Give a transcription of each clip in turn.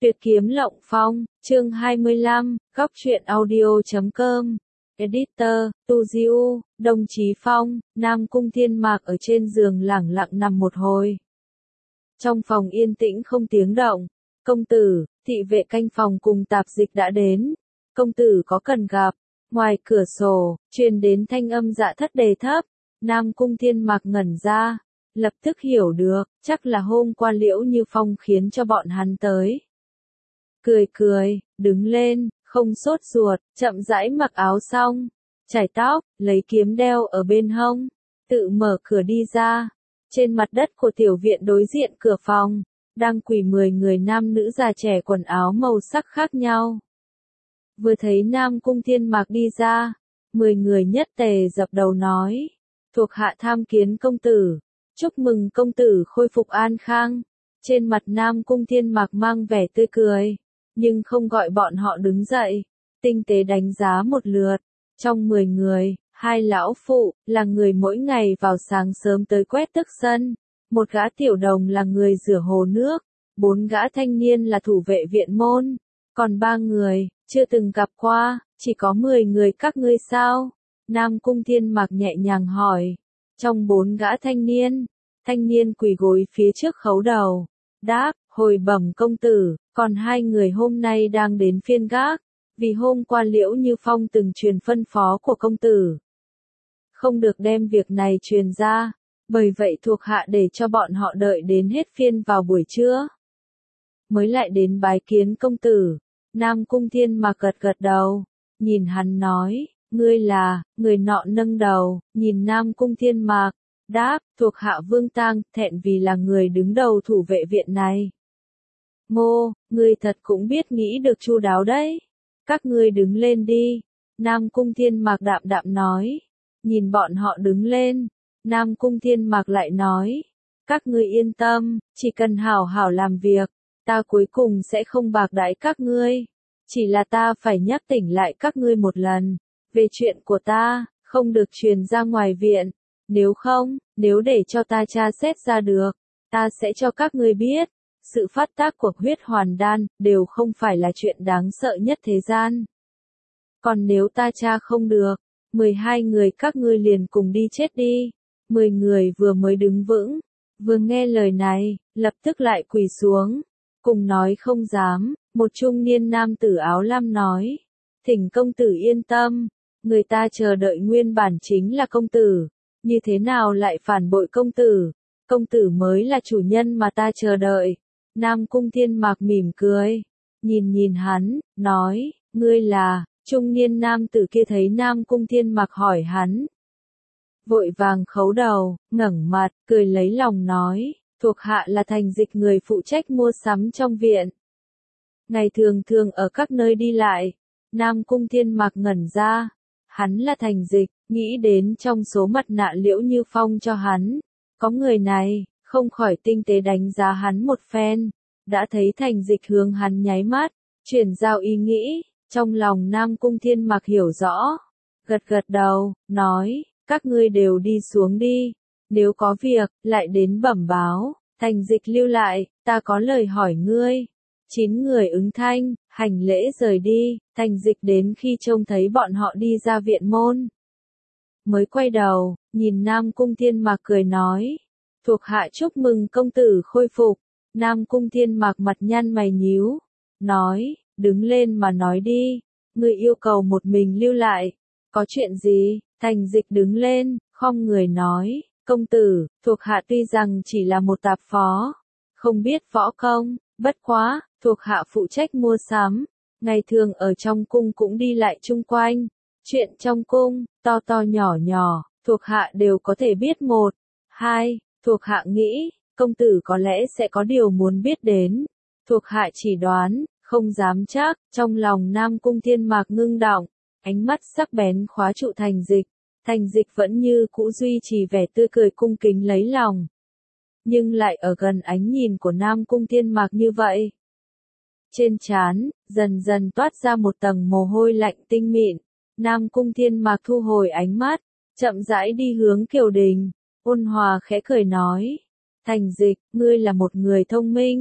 Tuyệt kiếm Lộng Phong, chương 25, góc truyện audio.com. Editor, Tu Diu, Đồng Chí Phong, Nam Cung Thiên Mạc ở trên giường lẳng lặng nằm một hồi. Trong phòng yên tĩnh không tiếng động. Công tử, thị vệ canh phòng cùng tạp dịch đã đến. Công tử có cần gặp. Ngoài cửa sổ, truyền đến thanh âm dạ thất đề thấp. Nam Cung Thiên Mạc ngẩn ra, lập tức hiểu được, chắc là hôm qua Liễu Như Phong khiến cho bọn hắn tới. Cười cười, đứng lên, không sốt ruột, chậm rãi mặc áo xong, chải tóc, lấy kiếm đeo ở bên hông, tự mở cửa đi ra. Trên mặt đất của tiểu viện đối diện cửa phòng, đang quỳ 10 người nam nữ già trẻ quần áo màu sắc khác nhau. Vừa thấy Nam Cung Thiên Mạc đi ra, 10 người nhất tề dập đầu nói, thuộc hạ tham kiến công tử, chúc mừng công tử khôi phục an khang. Trên mặt Nam Cung Thiên Mạc mang vẻ tươi cười, nhưng không gọi bọn họ đứng dậy, tinh tế đánh giá một lượt. Trong 10 người, 2 lão phụ, là người mỗi ngày vào sáng sớm tới quét tước sân, một gã tiểu đồng là người rửa hồ nước, 4 gã thanh niên là thủ vệ viện môn, còn 3 người, chưa từng gặp qua, chỉ có 10 người các ngươi sao? Nam Cung Thiên Mạc nhẹ nhàng hỏi. Trong 4 gã thanh niên quỳ gối phía trước khấu đầu, đáp, hồi bẩm công tử, còn 2 người hôm nay đang đến phiên gác, vì hôm qua Liễu Như Phong từng truyền phân phó của công tử. Không được đem việc này truyền ra, bởi vậy thuộc hạ để cho bọn họ đợi đến hết phiên vào buổi trưa. Mới lại đến bái kiến công tử. Nam Cung Thiên Mạc gật gật đầu, nhìn hắn nói, ngươi là, người nọ nâng đầu, nhìn Nam Cung Thiên Mạc, đáp, thuộc hạ Vương Tang, thẹn vì là người đứng đầu thủ vệ viện này. Ngô, ngươi thật cũng biết nghĩ được chu đáo đấy. Các ngươi đứng lên đi. Nam Cung Thiên Mạc đạm đạm nói. Nhìn bọn họ đứng lên, Nam Cung Thiên Mạc lại nói, các ngươi yên tâm, chỉ cần hảo hảo làm việc, ta cuối cùng sẽ không bạc đãi các ngươi. Chỉ là ta phải nhắc tỉnh lại các ngươi một lần, về chuyện của ta, không được truyền ra ngoài viện, nếu để cho ta tra xét ra được, ta sẽ cho các ngươi biết, sự phát tác của huyết hoàn đan, đều không phải là chuyện đáng sợ nhất thế gian. Còn nếu ta tra không được, 12 người các ngươi liền cùng đi chết đi. 10 người vừa mới đứng vững, vừa nghe lời này, lập tức lại quỳ xuống, cùng nói không dám. Một trung niên nam tử áo lam nói, thỉnh công tử yên tâm, người ta chờ đợi nguyên bản chính là công tử, như thế nào lại phản bội công tử mới là chủ nhân mà ta chờ đợi. Nam Cung Thiên Mạc mỉm cười, nhìn hắn, nói, ngươi là, trung niên nam tử kia thấy Nam Cung Thiên Mạc hỏi hắn. Vội vàng khấu đầu, ngẩng mặt, cười lấy lòng nói, thuộc hạ là Thành Dịch người phụ trách mua sắm trong viện. Ngày thường ở các nơi đi lại. Nam Cung Thiên Mạc ngẩn ra, hắn là Thành Dịch, nghĩ đến trong số mặt nạ Liễu Như Phong cho hắn, có người này, không khỏi tinh tế đánh giá hắn một phen, đã thấy Thành Dịch hướng hắn nháy mắt, chuyển giao ý nghĩ, trong lòng Nam Cung Thiên Mạc hiểu rõ, gật gật đầu, nói, các ngươi đều đi xuống đi, nếu có việc, lại đến bẩm báo. Thành Dịch lưu lại, ta có lời hỏi ngươi. 9 người ứng thanh, hành lễ rời đi. Thành Dịch đến khi trông thấy bọn họ đi ra viện môn, mới quay đầu, nhìn Nam Cung Thiên Mạc cười nói, thuộc hạ chúc mừng công tử khôi phục. Nam Cung Thiên Mạc mặt nhăn mày nhíu, nói, đứng lên mà nói đi, ngươi yêu cầu một mình lưu lại, có chuyện gì? Thành Dịch đứng lên, khom người nói, công tử, thuộc hạ tuy rằng chỉ là một tạp phó, không biết võ công, bất quá, thuộc hạ phụ trách mua sắm, ngày thường ở trong cung cũng đi lại chung quanh, chuyện trong cung, to nhỏ, thuộc hạ đều có thể biết 1, 2, thuộc hạ nghĩ, công tử có lẽ sẽ có điều muốn biết đến, thuộc hạ chỉ đoán, không dám chắc. Trong lòng Nam Cung Thiên Mạc ngưng đọng, ánh mắt sắc bén khóa trụ Thành Dịch. Thành Dịch vẫn như cũ duy trì vẻ tươi cười cung kính lấy lòng, nhưng lại ở gần ánh nhìn của Nam Cung Thiên Mạc như vậy. Trên trán, dần dần toát ra một tầng mồ hôi lạnh tinh mịn. Nam Cung Thiên Mạc thu hồi ánh mắt, chậm rãi đi hướng Kiều Đình, ôn hòa khẽ cười nói, Thành Dịch, ngươi là một người thông minh,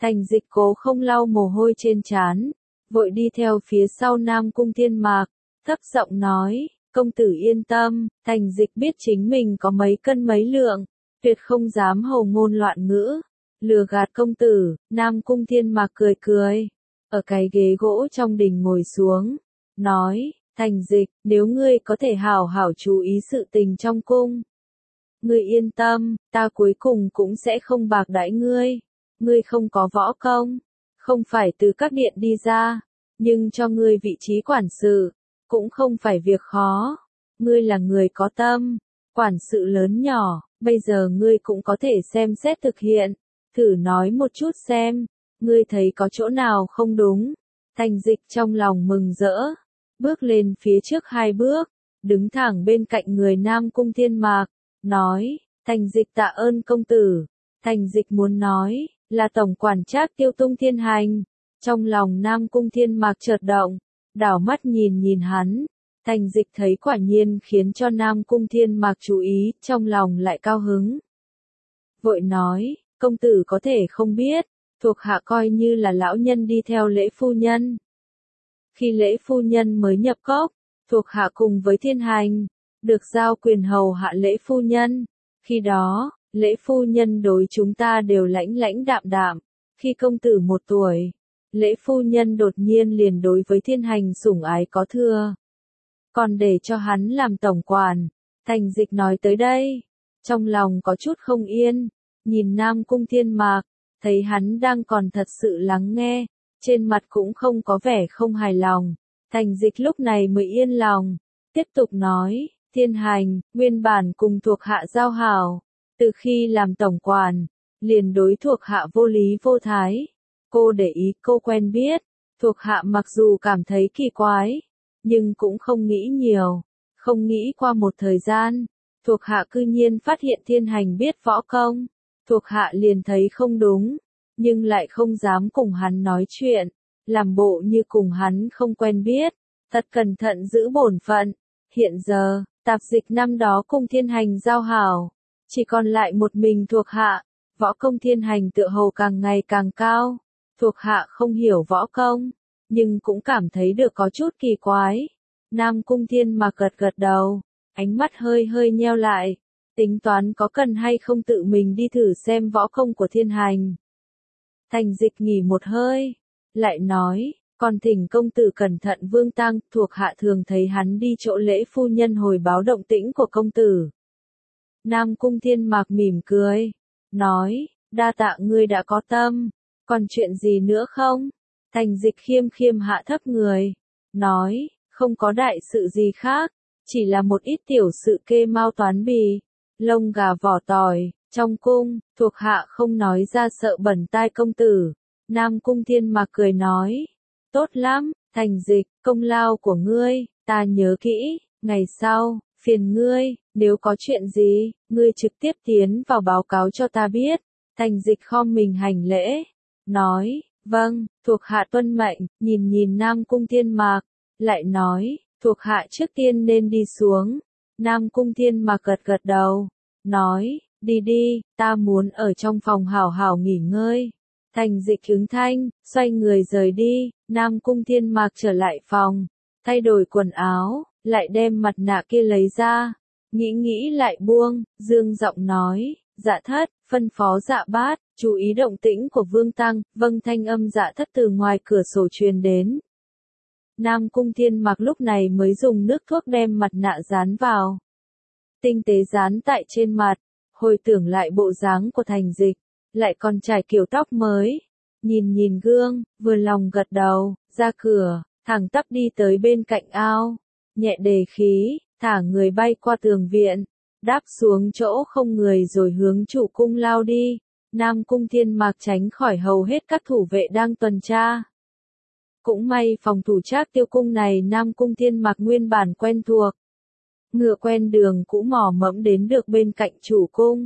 Thành Dịch cố không lau mồ hôi trên trán, vội đi theo phía sau Nam Cung Thiên Mạc, thấp giọng nói, công tử yên tâm, Thành Dịch biết chính mình có mấy cân mấy lượng, tuyệt không dám hồ ngôn loạn ngữ, lừa gạt công tử. Nam Cung Thiên Mạc cười cười, ở cái ghế gỗ trong đình ngồi xuống, nói, Thành Dịch, nếu ngươi có thể hảo hảo chú ý sự tình trong cung, ngươi yên tâm, ta cuối cùng cũng sẽ không bạc đãi ngươi. Ngươi không có võ công, không phải từ các điện đi ra, nhưng cho ngươi vị trí quản sự, cũng không phải việc khó. Ngươi là người có tâm, quản sự lớn nhỏ, bây giờ ngươi cũng có thể xem xét thực hiện, thử nói một chút xem, ngươi thấy có chỗ nào không đúng. Thành Dịch trong lòng mừng rỡ, bước lên phía trước 2 bước, đứng thẳng bên cạnh người Nam Cung Thiên Mạc, nói, Thành Dịch tạ ơn công tử. Thành Dịch muốn nói, là tổng quản Trác Tiêu Tung Thiên Hành. Trong lòng Nam Cung Thiên Mạc chợt động, đảo mắt nhìn hắn. Thành Dịch thấy quả nhiên khiến cho Nam Cung Thiên Mạc chú ý, trong lòng lại cao hứng. Vội nói, công tử có thể không biết, thuộc hạ coi như là lão nhân đi theo Lễ phu nhân. Khi Lễ phu nhân mới nhập cốc, thuộc hạ cùng với Thiên Hành, được giao quyền hầu hạ Lễ phu nhân. Khi đó, Lễ phu nhân đối chúng ta đều lãnh lãnh đạm đạm, khi công tử 1 tuổi, Lễ phu nhân đột nhiên liền đối với Thiên Hành sủng ái có thừa. Còn để cho hắn làm tổng quản. Thành Dịch nói tới đây, trong lòng có chút không yên, nhìn Nam Cung Thiên Mạc, thấy hắn đang còn thật sự lắng nghe, trên mặt cũng không có vẻ không hài lòng. Thành Dịch lúc này mới yên lòng, tiếp tục nói, Thiên Hành, nguyên bản cùng thuộc hạ giao hảo. Từ khi làm tổng quản, liền đối thuộc hạ vô lý vô thái. Cô để ý cô quen biết, thuộc hạ mặc dù cảm thấy kỳ quái, nhưng cũng không nghĩ nhiều. Không nghĩ qua một thời gian, thuộc hạ cư nhiên phát hiện Thiên Hành biết võ công. Thuộc hạ liền thấy không đúng, nhưng lại không dám cùng hắn nói chuyện, làm bộ như cùng hắn không quen biết, thật cẩn thận giữ bổn phận. Hiện giờ, Tạp Dịch năm đó cùng Thiên Hành giao hảo, chỉ còn lại một mình thuộc hạ, võ công Thiên Hành tựa hồ càng ngày càng cao. Thuộc hạ không hiểu võ công, nhưng cũng cảm thấy được có chút kỳ quái. Nam Cung Thiên Mạc gật gật đầu, ánh mắt hơi hơi nheo lại, tính toán có cần hay không tự mình đi thử xem võ công của Thiên Hành. Thành Dịch nghỉ một hơi, lại nói, còn thỉnh công tử cẩn thận Vương Tăng, thuộc hạ thường thấy hắn đi chỗ Lễ phu nhân hồi báo động tĩnh của công tử. Nam Cung Thiên Mạc mỉm cười, nói, đa tạ ngươi đã có tâm, còn chuyện gì nữa không? Thành Dịch khiêm khiêm hạ thấp người, nói, không có đại sự gì khác, chỉ là một ít tiểu sự kê mao toán bì, lông gà vỏ tỏi, trong cung, thuộc hạ không nói ra sợ bẩn tai công tử. Nam Cung Thiên Mạc cười nói, tốt lắm, Thành Dịch, công lao của ngươi, ta nhớ kỹ, ngày sau, phiền ngươi, nếu có chuyện gì, ngươi trực tiếp tiến vào báo cáo cho ta biết. Thành Dịch khom mình hành lễ, nói, vâng, thuộc hạ tuân mệnh. Nhìn Nam Cung Thiên Mạc, lại nói, thuộc hạ trước tiên nên đi xuống. Nam Cung Thiên Mạc gật gật đầu, nói, đi đi, ta muốn ở trong phòng hảo hảo nghỉ ngơi. Thành Dịch ứng thanh, xoay người rời đi. Nam Cung Thiên Mạc trở lại phòng, thay đổi quần áo, lại đem mặt nạ kia lấy ra, nghĩ lại buông, dương giọng nói, Dạ Thất, phân phó Dạ Bát, chú ý động tĩnh của Vương Tăng. Vâng, thanh âm Dạ Thất từ ngoài cửa sổ truyền đến. Nam Cung Thiên Mạc lúc này mới dùng nước thuốc đem mặt nạ dán vào, tinh tế dán tại trên mặt, hồi tưởng lại bộ dáng của Thành Dịch, lại còn trải kiểu tóc mới, nhìn gương, vừa lòng gật đầu, ra cửa, thẳng tắp đi tới bên cạnh ao, nhẹ đề khí, thả người bay qua tường viện, đáp xuống chỗ không người rồi hướng chủ cung lao đi. Nam Cung Thiên Mạc tránh khỏi hầu hết các thủ vệ đang tuần tra. Cũng may phòng thủ Trác Tiêu cung này Nam Cung Thiên Mạc nguyên bản quen thuộc, ngựa quen đường cũ mò mẫm đến được bên cạnh chủ cung,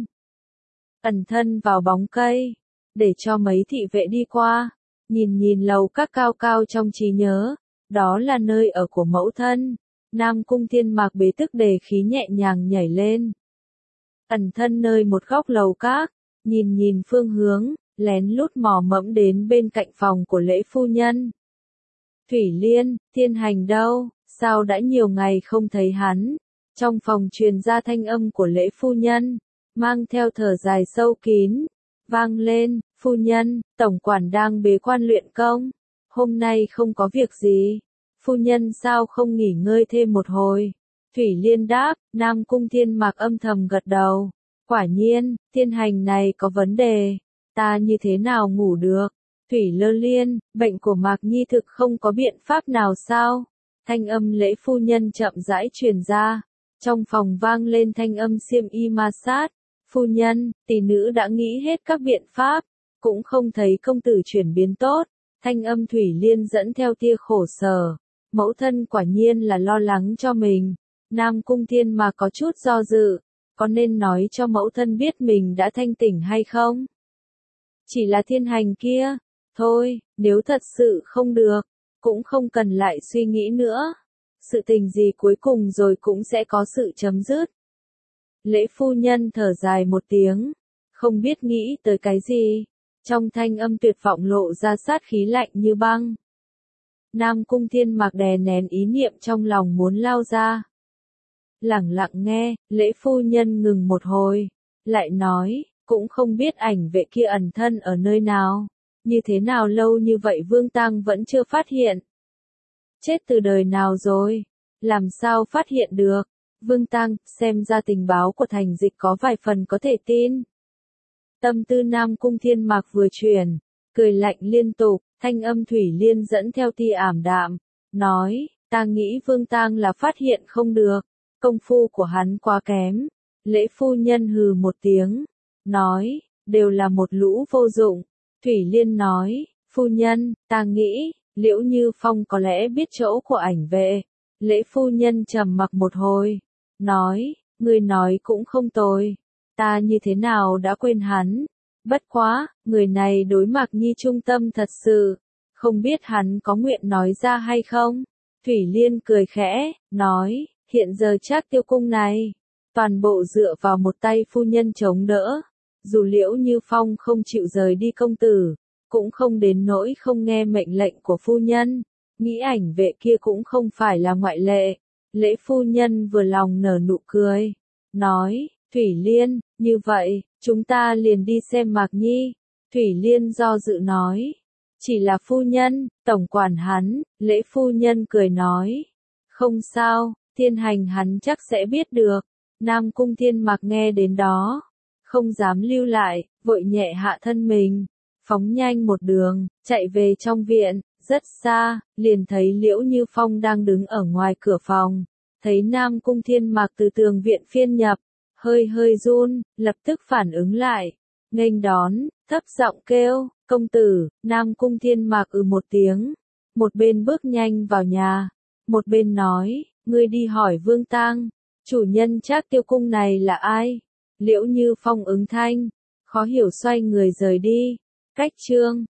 ẩn thân vào bóng cây, để cho mấy thị vệ đi qua, nhìn lầu các cao cao trong trí nhớ, đó là nơi ở của mẫu thân. Nam Cung Thiên Mạc bế tức đề khí nhẹ nhàng nhảy lên, ẩn thân nơi một góc lầu các, nhìn phương hướng, lén lút mò mẫm đến bên cạnh phòng của Lễ phu nhân. Thủy Liên, Thiên Hành đâu, sao đã nhiều ngày không thấy hắn? Trong phòng truyền ra thanh âm của Lễ phu nhân, mang theo thở dài sâu kín, vang lên, phu nhân, tổng quản đang bế quan luyện công, hôm nay không có việc gì, phu nhân sao không nghỉ ngơi thêm một hồi? Thủy Liên đáp, Nam Cung Thiên Mạc âm thầm gật đầu, quả nhiên, Thiên Hành này có vấn đề, ta như thế nào ngủ được? Thủy Lơ Liên, bệnh của Mạc Nhi thực không có biện pháp nào sao? Thanh âm Lễ phu nhân chậm rãi truyền ra, trong phòng vang lên thanh âm xiêm y ma sát, phu nhân, tỷ nữ đã nghĩ hết các biện pháp, cũng không thấy công tử chuyển biến tốt. Thanh âm Thủy Liên dẫn theo tia khổ sở, mẫu thân quả nhiên là lo lắng cho mình. Nam Cung Thiên mà có chút do dự, có nên nói cho mẫu thân biết mình đã thanh tỉnh hay không? Chỉ là Thiên Hành kia, thôi, nếu thật sự không được, cũng không cần lại suy nghĩ nữa. Sự tình gì cuối cùng rồi cũng sẽ có sự chấm dứt. Lễ phu nhân thở dài một tiếng, không biết nghĩ tới cái gì, trong thanh âm tuyệt vọng lộ ra sát khí lạnh như băng. Nam Cung Thiên Mạc đè nén ý niệm trong lòng muốn lao ra. Lẳng lặng nghe, Lễ phu nhân ngừng một hồi, lại nói, cũng không biết ảnh vệ kia ẩn thân ở nơi nào, như thế nào lâu như vậy Vương Tăng vẫn chưa phát hiện. Chết từ đời nào rồi, làm sao phát hiện được? Vương Tăng, xem ra tình báo của Thành Dịch có vài phần có thể tin. Tâm tư Nam Cung Thiên Mạc vừa chuyển, cười lạnh liên tục, thanh âm Thủy Liên dẫn theo tia ảm đạm, nói, ta nghĩ Vương Tăng là phát hiện không được, công phu của hắn quá kém. Lễ phu nhân hừ một tiếng, nói, đều là một lũ vô dụng. Thủy Liên nói, phu nhân, ta nghĩ, Liễu Như Phong có lẽ biết chỗ của ảnh vệ. Lễ phu nhân trầm mặc một hồi, nói, người nói cũng không tồi, ta như thế nào đã quên hắn, bất quá, người này đối Mạc Nhi trung tâm thật sự, không biết hắn có nguyện nói ra hay không? Thủy Liên cười khẽ, nói, hiện giờ Trác Tiêu cung này, toàn bộ dựa vào một tay phu nhân chống đỡ, dù Liễu Như Phong không chịu rời đi công tử, cũng không đến nỗi không nghe mệnh lệnh của phu nhân. Nghĩ ảnh vệ kia cũng không phải là ngoại lệ. Lễ phu nhân vừa lòng nở nụ cười, nói, Thủy Liên, như vậy, chúng ta liền đi xem Mạc Nhi. Thủy Liên do dự nói, chỉ là phu nhân, tổng quản hắn. Lễ phu nhân cười nói, không sao, Thiên Hành hắn chắc sẽ biết được. Nam Cung Thiên Mạc nghe đến đó, không dám lưu lại, vội nhẹ hạ thân mình, phóng nhanh một đường, chạy về trong viện. Rất xa, liền thấy Liễu Như Phong đang đứng ở ngoài cửa phòng, thấy Nam Cung Thiên Mạc từ tường viện phiên nhập, hơi hơi run, lập tức phản ứng lại, nghênh đón, thấp giọng kêu, công tử. Nam Cung Thiên Mạc một tiếng, một bên bước nhanh vào nhà, một bên nói, ngươi đi hỏi Vương Tang, chủ nhân Trác Tiêu cung này là ai? Liễu Như Phong ứng thanh, khó hiểu xoay người rời đi. Cách chương